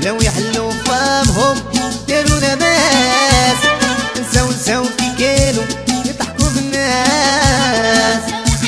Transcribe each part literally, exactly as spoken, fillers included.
لو يحلوا فمهم داروا لباس، نساو نساو كي كانوا يضحكوا بالناس.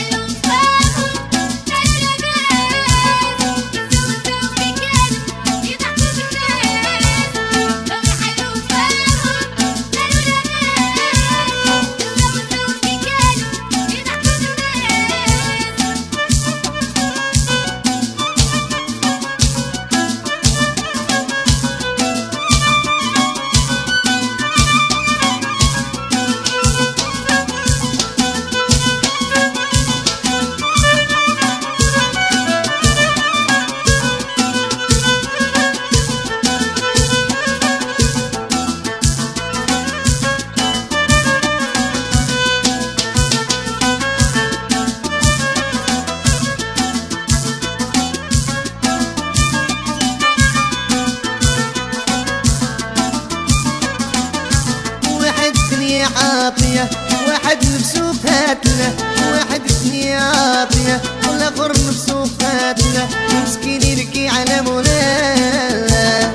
عاطية واحد نفسه فاتله، واحد اثنين عاطية والاخر نفسه فاتله، مسكين يبكي على مولاه.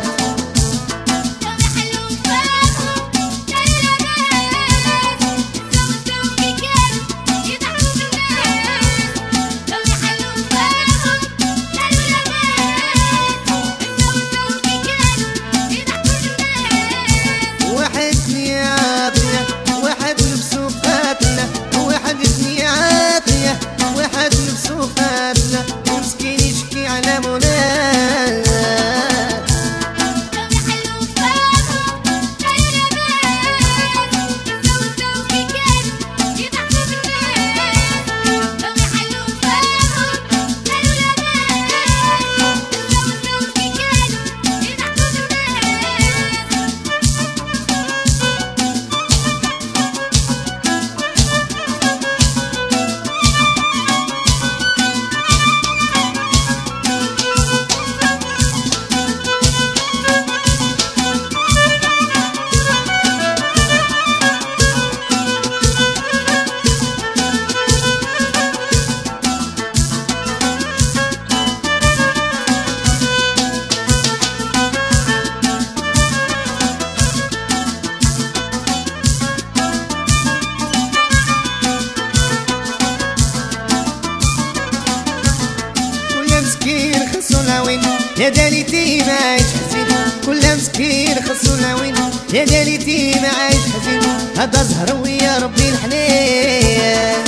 يا داليتي ما عايش حزين، كل مسكين خصو العوين. يا داليتي ما عايش حزين، هذا زهر ويا ربي الحنين.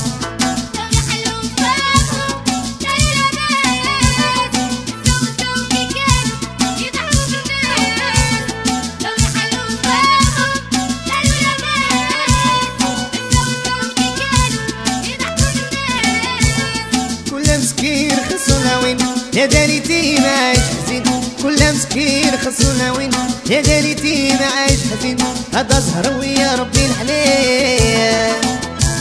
كل مسكين خصو العوين. يا داليتي ما عايش حزين، كل مسكين خصو العوين. يا داليتي ما عايش حزين، هذا زهر ويا ربي الحنين.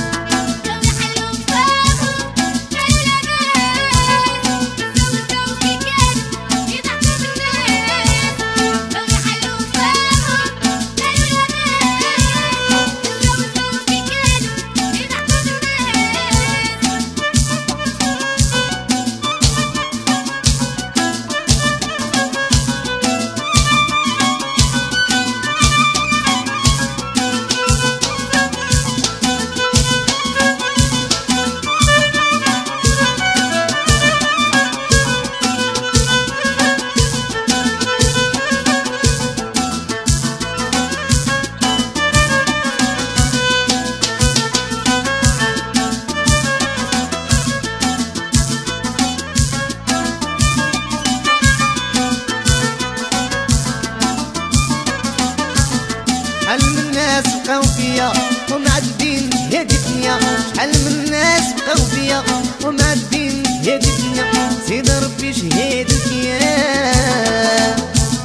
شحال من الناس بقاو فيا ومعذبين هادي الدنيا، شحال من الناس بقاو فيا ومعذبين هادي الدنيا. سيدي ربي شهادك يا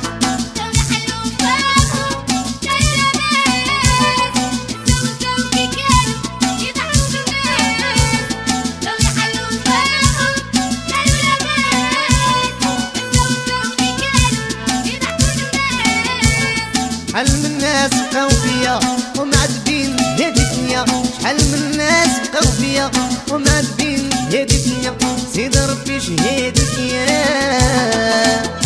شحال من الناس بقاو فيا ومعذبين هادي الدنيا، شحال من الناس بقاو فيا ومعذبين هادي الدنيا. سيدي ربي شهادك يا